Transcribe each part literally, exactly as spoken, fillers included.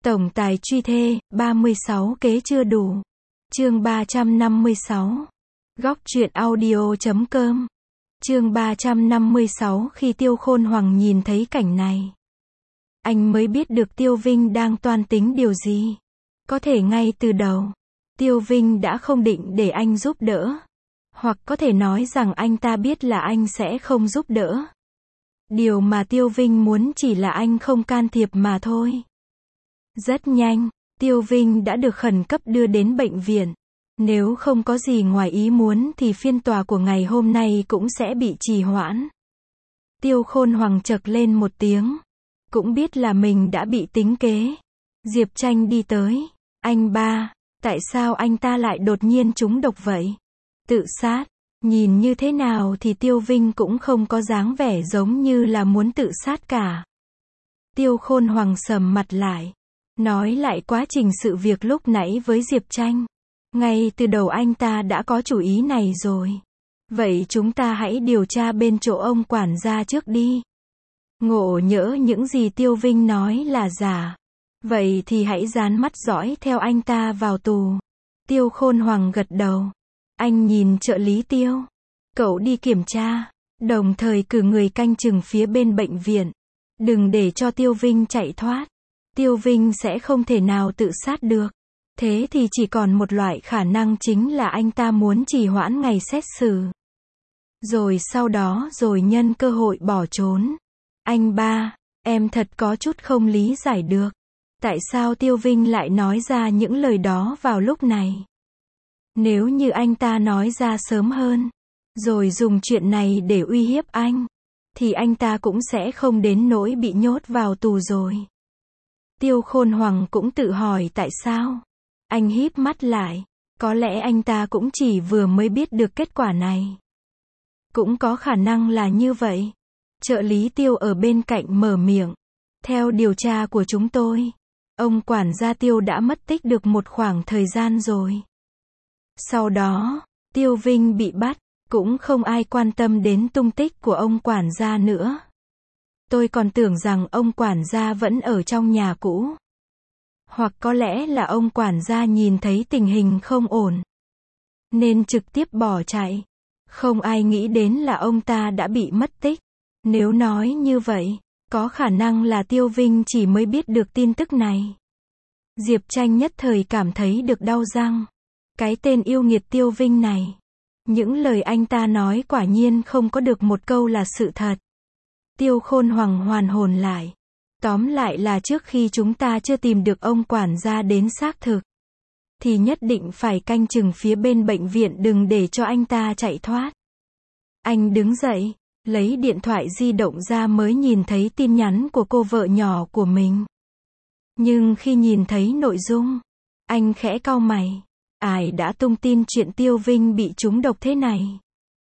Tổng tài truy thê, ba mươi sáu kế chưa đủ. Chương ba trăm năm mươi sáu. Góc truyện audio chấm com. Chương ba trăm năm mươi sáu. Khi Tiêu Khôn Hoằng nhìn thấy cảnh này, anh mới biết được Tiêu Vinh đang toan tính điều gì. Có thể ngay từ đầu, Tiêu Vinh đã không định để anh giúp đỡ. Hoặc có thể nói rằng anh ta biết là anh sẽ không giúp đỡ. Điều mà Tiêu Vinh muốn chỉ là anh không can thiệp mà thôi. Rất nhanh, Tiêu Vinh đã được khẩn cấp đưa đến bệnh viện. Nếu không có gì ngoài ý muốn thì phiên tòa của ngày hôm nay cũng sẽ bị trì hoãn. Tiêu Khôn Hoằng chậc lên một tiếng. Cũng biết là mình đã bị tính kế. Diệp Tranh đi tới. Anh ba, tại sao anh ta lại đột nhiên trúng độc vậy? Tự sát. Nhìn như thế nào thì Tiêu Vinh cũng không có dáng vẻ giống như là muốn tự sát cả. Tiêu Khôn Hoằng sầm mặt lại. Nói lại quá trình sự việc lúc nãy với Diệp Tranh. Ngay từ đầu anh ta đã có chủ ý này rồi. Vậy chúng ta hãy điều tra bên chỗ ông quản gia trước đi. Ngộ nhỡ những gì Tiêu Vinh nói là giả. Vậy thì hãy dán mắt dõi theo anh ta vào tù. Tiêu Khôn Hoằng gật đầu. Anh nhìn trợ lý Tiêu. Cậu đi kiểm tra. Đồng thời cử người canh chừng phía bên bệnh viện. Đừng để cho Tiêu Vinh chạy thoát. Tiêu Vinh sẽ không thể nào tự sát được. Thế thì chỉ còn một loại khả năng chính là anh ta muốn trì hoãn ngày xét xử. Rồi sau đó rồi nhân cơ hội bỏ trốn. Anh ba, em thật có chút không lý giải được. Tại sao Tiêu Vinh lại nói ra những lời đó vào lúc này? Nếu như anh ta nói ra sớm hơn, rồi dùng chuyện này để uy hiếp anh, thì anh ta cũng sẽ không đến nỗi bị nhốt vào tù rồi. Tiêu Khôn Hoằng cũng tự hỏi tại sao. Anh híp mắt lại. Có lẽ anh ta cũng chỉ vừa mới biết được kết quả này. Cũng có khả năng là như vậy. Trợ lý Tiêu ở bên cạnh mở miệng. Theo điều tra của chúng tôi, ông quản gia Tiêu đã mất tích được một khoảng thời gian rồi. Sau đó, Tiêu Vinh bị bắt, cũng không ai quan tâm đến tung tích của ông quản gia nữa. Tôi còn tưởng rằng ông quản gia vẫn ở trong nhà cũ. Hoặc có lẽ là ông quản gia nhìn thấy tình hình không ổn, nên trực tiếp bỏ chạy. Không ai nghĩ đến là ông ta đã bị mất tích. Nếu nói như vậy, có khả năng là Tiêu Vinh chỉ mới biết được tin tức này. Diệp Tranh nhất thời cảm thấy được đau răng. Cái tên yêu nghiệt Tiêu Vinh này. Những lời anh ta nói quả nhiên không có được một câu là sự thật. Tiêu Khôn Hoằng hoàn hồn lại. Tóm lại là trước khi chúng ta chưa tìm được ông quản gia đến xác thực, thì nhất định phải canh chừng phía bên bệnh viện đừng để cho anh ta chạy thoát. Anh đứng dậy, lấy điện thoại di động ra mới nhìn thấy tin nhắn của cô vợ nhỏ của mình. Nhưng khi nhìn thấy nội dung, anh khẽ cau mày. Ai đã tung tin chuyện Tiêu Vinh bị trúng độc thế này?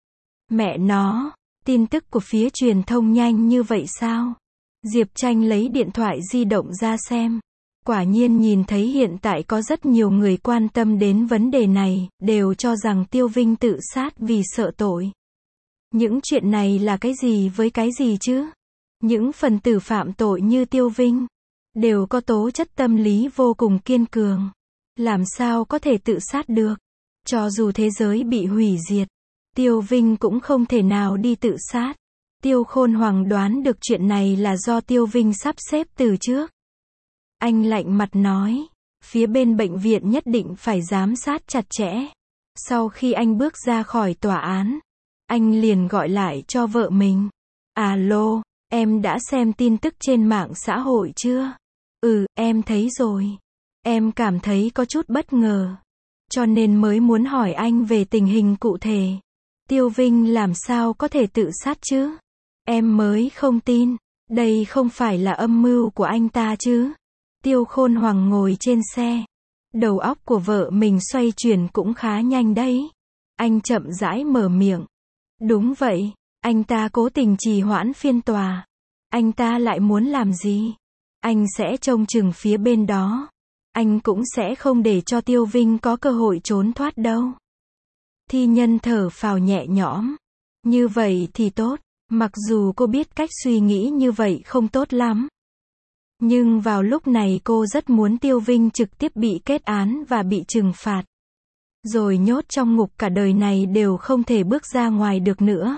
Mẹ nó, tin tức của phía truyền thông nhanh như vậy sao? Diệp Tranh lấy điện thoại di động ra xem. Quả nhiên nhìn thấy hiện tại có rất nhiều người quan tâm đến vấn đề này, đều cho rằng Tiêu Vinh tự sát vì sợ tội. Những chuyện này là cái gì với cái gì chứ? Những phần tử phạm tội như Tiêu Vinh, đều có tố chất tâm lý vô cùng kiên cường. Làm sao có thể tự sát được? Cho dù thế giới bị hủy diệt, Tiêu Vinh cũng không thể nào đi tự sát. Tiêu Khôn Hoằng đoán được chuyện này là do Tiêu Vinh sắp xếp từ trước. Anh lạnh mặt nói, phía bên bệnh viện nhất định phải giám sát chặt chẽ. Sau khi anh bước ra khỏi tòa án, anh liền gọi lại cho vợ mình. Alo, em đã xem tin tức trên mạng xã hội chưa? Ừ, em thấy rồi. Em cảm thấy có chút bất ngờ, cho nên mới muốn hỏi anh về tình hình cụ thể. Tiêu Vinh làm sao có thể tự sát chứ? Em mới không tin. Đây không phải là âm mưu của anh ta chứ? Tiêu Khôn Hoằng ngồi trên xe. Đầu óc của vợ mình xoay chuyển cũng khá nhanh đấy. Anh chậm rãi mở miệng. Đúng vậy, anh ta cố tình trì hoãn phiên tòa. Anh ta lại muốn làm gì? Anh sẽ trông chừng phía bên đó. Anh cũng sẽ không để cho Tiêu Vinh có cơ hội trốn thoát đâu. Thi Nhân thở phào nhẹ nhõm. Như vậy thì tốt. Mặc dù cô biết cách suy nghĩ như vậy không tốt lắm, Nhưng vào lúc này cô rất muốn Tiêu Vinh trực tiếp bị kết án và bị trừng phạt. Rồi nhốt trong ngục cả đời này đều không thể bước ra ngoài được nữa.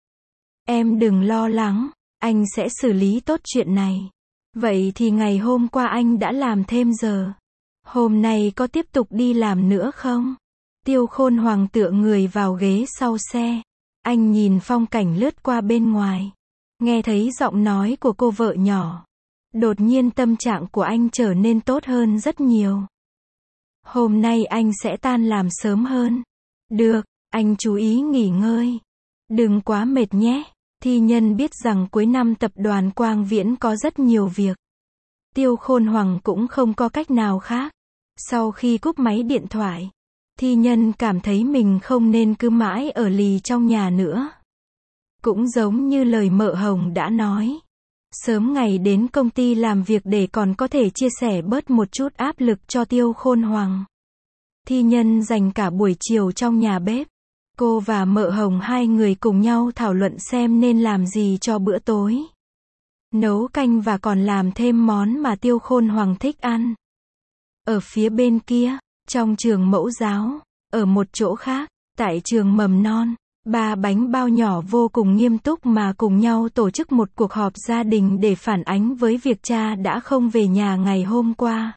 Em đừng lo lắng, anh sẽ xử lý tốt chuyện này. Vậy thì ngày hôm qua anh đã làm thêm giờ. Hôm nay có tiếp tục đi làm nữa không? Tiêu Khôn Hoàng tựa người vào ghế sau xe. Anh nhìn phong cảnh lướt qua bên ngoài. Nghe thấy giọng nói của cô vợ nhỏ. Đột nhiên tâm trạng của anh trở nên tốt hơn rất nhiều. Hôm nay anh sẽ tan làm sớm hơn. Được, anh chú ý nghỉ ngơi. Đừng quá mệt nhé. Thi Nhân biết rằng cuối năm tập đoàn Quang Viễn có rất nhiều việc. Tiêu Khôn Hoàng cũng không có cách nào khác. Sau khi cúp máy điện thoại, Thi Nhân cảm thấy mình không nên cứ mãi ở lì trong nhà nữa. Cũng giống như lời mợ Hồng đã nói. Sớm ngày đến công ty làm việc để còn có thể chia sẻ bớt một chút áp lực cho Tiêu Khôn Hoàng. Thi Nhân dành cả buổi chiều trong nhà bếp. Cô và mợ Hồng hai người cùng nhau thảo luận xem nên làm gì cho bữa tối. Nấu canh và còn làm thêm món mà Tiêu Khôn Hoàng thích ăn. Ở phía bên kia, trong trường mẫu giáo, ở một chỗ khác, tại trường mầm non, ba bánh bao nhỏ vô cùng nghiêm túc mà cùng nhau tổ chức một cuộc họp gia đình để phản ánh với việc cha đã không về nhà ngày hôm qua.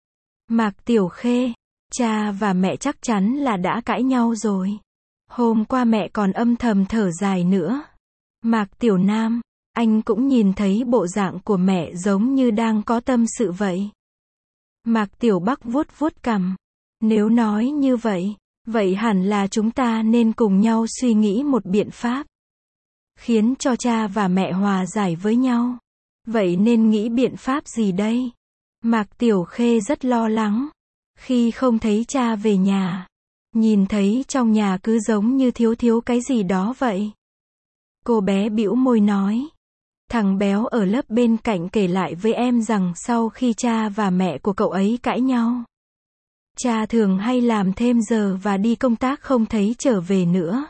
Mạc Tiểu Khê, cha và mẹ chắc chắn là đã cãi nhau rồi. Hôm qua mẹ còn âm thầm thở dài nữa. Mạc Tiểu Nam, anh cũng nhìn thấy bộ dạng của mẹ giống như đang có tâm sự vậy. Mạc Tiểu Bắc vuốt vuốt cằm. Nếu nói như vậy, vậy hẳn là chúng ta nên cùng nhau suy nghĩ một biện pháp. Khiến cho cha và mẹ hòa giải với nhau. Vậy nên nghĩ biện pháp gì đây? Mạc Tiểu Khê rất lo lắng. Khi không thấy cha về nhà. Nhìn thấy trong nhà cứ giống như thiếu thiếu cái gì đó vậy. Cô bé bĩu môi nói. Thằng béo ở lớp bên cạnh kể lại với em rằng sau khi cha và mẹ của cậu ấy cãi nhau. Cha thường hay làm thêm giờ và đi công tác không thấy trở về nữa.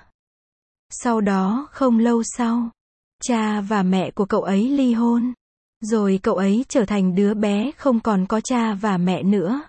Sau đó không lâu sau, cha và mẹ của cậu ấy ly hôn. Rồi cậu ấy trở thành đứa bé không còn có cha và mẹ nữa.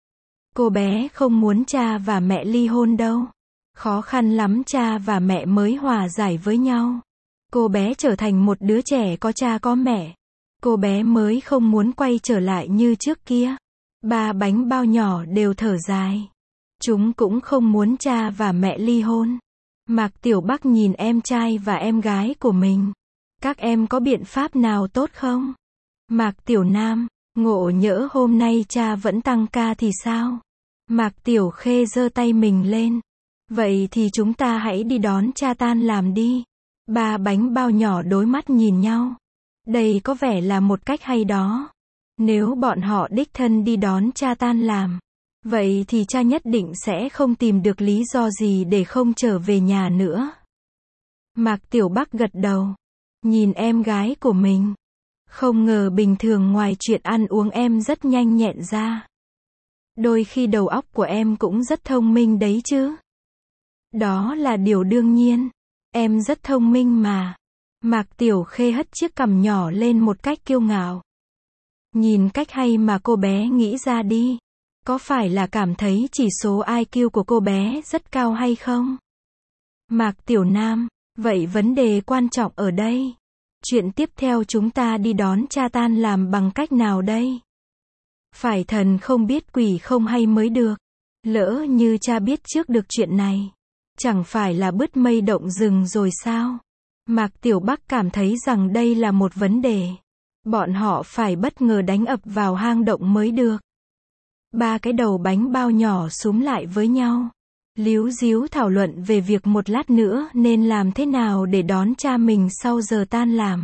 Cô bé không muốn cha và mẹ ly hôn đâu. Khó khăn lắm cha và mẹ mới hòa giải với nhau. Cô bé trở thành một đứa trẻ có cha có mẹ. Cô bé mới không muốn quay trở lại như trước kia. Ba bánh bao nhỏ đều thở dài. Chúng cũng không muốn cha và mẹ ly hôn. Mạc Tiểu Bắc nhìn em trai và em gái của mình. Các em có biện pháp nào tốt không? Mạc Tiểu Nam, ngộ nhỡ hôm nay cha vẫn tăng ca thì sao? Mạc Tiểu Khê giơ tay mình lên. Vậy thì chúng ta hãy đi đón cha tan làm đi. Ba bánh bao nhỏ đối mắt nhìn nhau. Đây có vẻ là một cách hay đó. Nếu bọn họ đích thân đi đón cha tan làm, vậy thì cha nhất định sẽ không tìm được lý do gì để không trở về nhà nữa. Mạc Tiểu Bắc gật đầu. Nhìn em gái của mình. Không ngờ bình thường ngoài chuyện ăn uống em rất nhanh nhẹn ra. Đôi khi đầu óc của em cũng rất thông minh đấy chứ. Đó là điều đương nhiên. Em rất thông minh mà. Mạc Tiểu Khê hất chiếc cằm nhỏ lên một cách kiêu ngạo. Nhìn cách hay mà cô bé nghĩ ra đi. Có phải là cảm thấy chỉ số i kiu của cô bé rất cao hay không? Mạc Tiểu Nam, vậy vấn đề quan trọng ở đây. Chuyện tiếp theo chúng ta đi đón cha tan làm bằng cách nào đây? Phải thần không biết quỷ không hay mới được. Lỡ như cha biết trước được chuyện này. Chẳng phải là bứt mây động rừng rồi sao? Mạc Tiểu Bắc cảm thấy rằng đây là một vấn đề. Bọn họ phải bất ngờ đánh ập vào hang động mới được. Ba cái đầu bánh bao nhỏ xúm lại với nhau. Líu díu thảo luận về việc một lát nữa nên làm thế nào để đón cha mình sau giờ tan làm.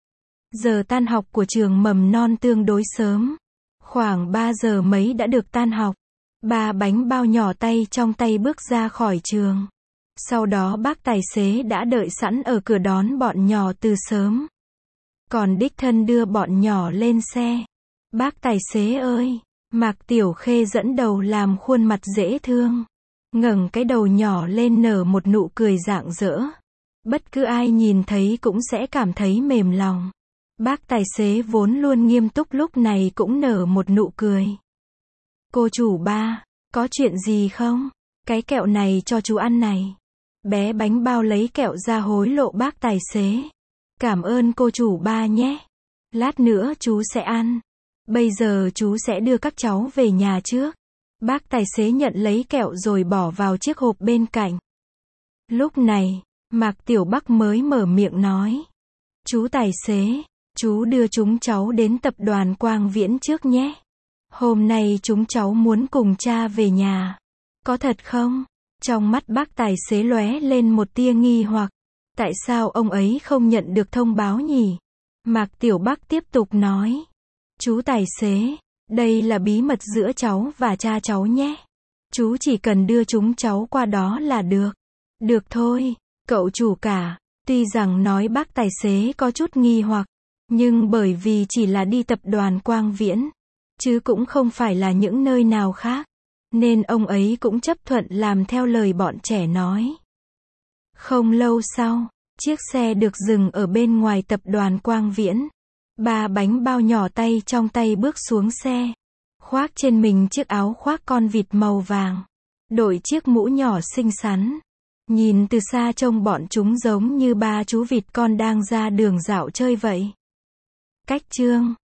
Giờ tan học của trường mầm non tương đối sớm. Khoảng ba giờ mấy đã được tan học. Ba bánh bao nhỏ tay trong tay bước ra khỏi trường. Sau đó bác tài xế đã đợi sẵn ở cửa đón bọn nhỏ từ sớm. Còn đích thân đưa bọn nhỏ lên xe. Bác tài xế ơi! Mạc Tiểu Khê dẫn đầu làm khuôn mặt dễ thương. Ngẩng cái đầu nhỏ lên nở một nụ cười rạng rỡ. Bất cứ ai nhìn thấy cũng sẽ cảm thấy mềm lòng. Bác tài xế vốn luôn nghiêm túc lúc này cũng nở một nụ cười. Cô chủ ba, có chuyện gì không? Cái kẹo này cho chú ăn này. Bé bánh bao lấy kẹo ra hối lộ bác tài xế. Cảm ơn cô chủ ba nhé. Lát nữa chú sẽ ăn. Bây giờ chú sẽ đưa các cháu về nhà trước. Bác tài xế nhận lấy kẹo rồi bỏ vào chiếc hộp bên cạnh. Lúc này, Mạc Tiểu Bắc mới mở miệng nói. Chú tài xế, chú đưa chúng cháu đến tập đoàn Quang Viễn trước nhé. Hôm nay chúng cháu muốn cùng cha về nhà. Có thật không? Trong mắt bác tài xế lóe lên một tia nghi hoặc. Tại sao ông ấy không nhận được thông báo nhỉ? Mạc Tiểu Bắc tiếp tục nói. Chú tài xế, đây là bí mật giữa cháu và cha cháu nhé. Chú chỉ cần đưa chúng cháu qua đó là được. Được thôi, cậu chủ cả. Tuy rằng nói bác tài xế có chút nghi hoặc, nhưng bởi vì chỉ là đi tập đoàn Quang Viễn, chứ cũng không phải là những nơi nào khác, nên ông ấy cũng chấp thuận làm theo lời bọn trẻ nói. Không lâu sau, chiếc xe được dừng ở bên ngoài tập đoàn Quang Viễn. Ba bánh bao nhỏ tay trong tay bước xuống xe, khoác trên mình chiếc áo khoác con vịt màu vàng, đội chiếc mũ nhỏ xinh xắn. Nhìn từ xa trông bọn chúng giống như ba chú vịt con đang ra đường dạo chơi vậy. Cách chương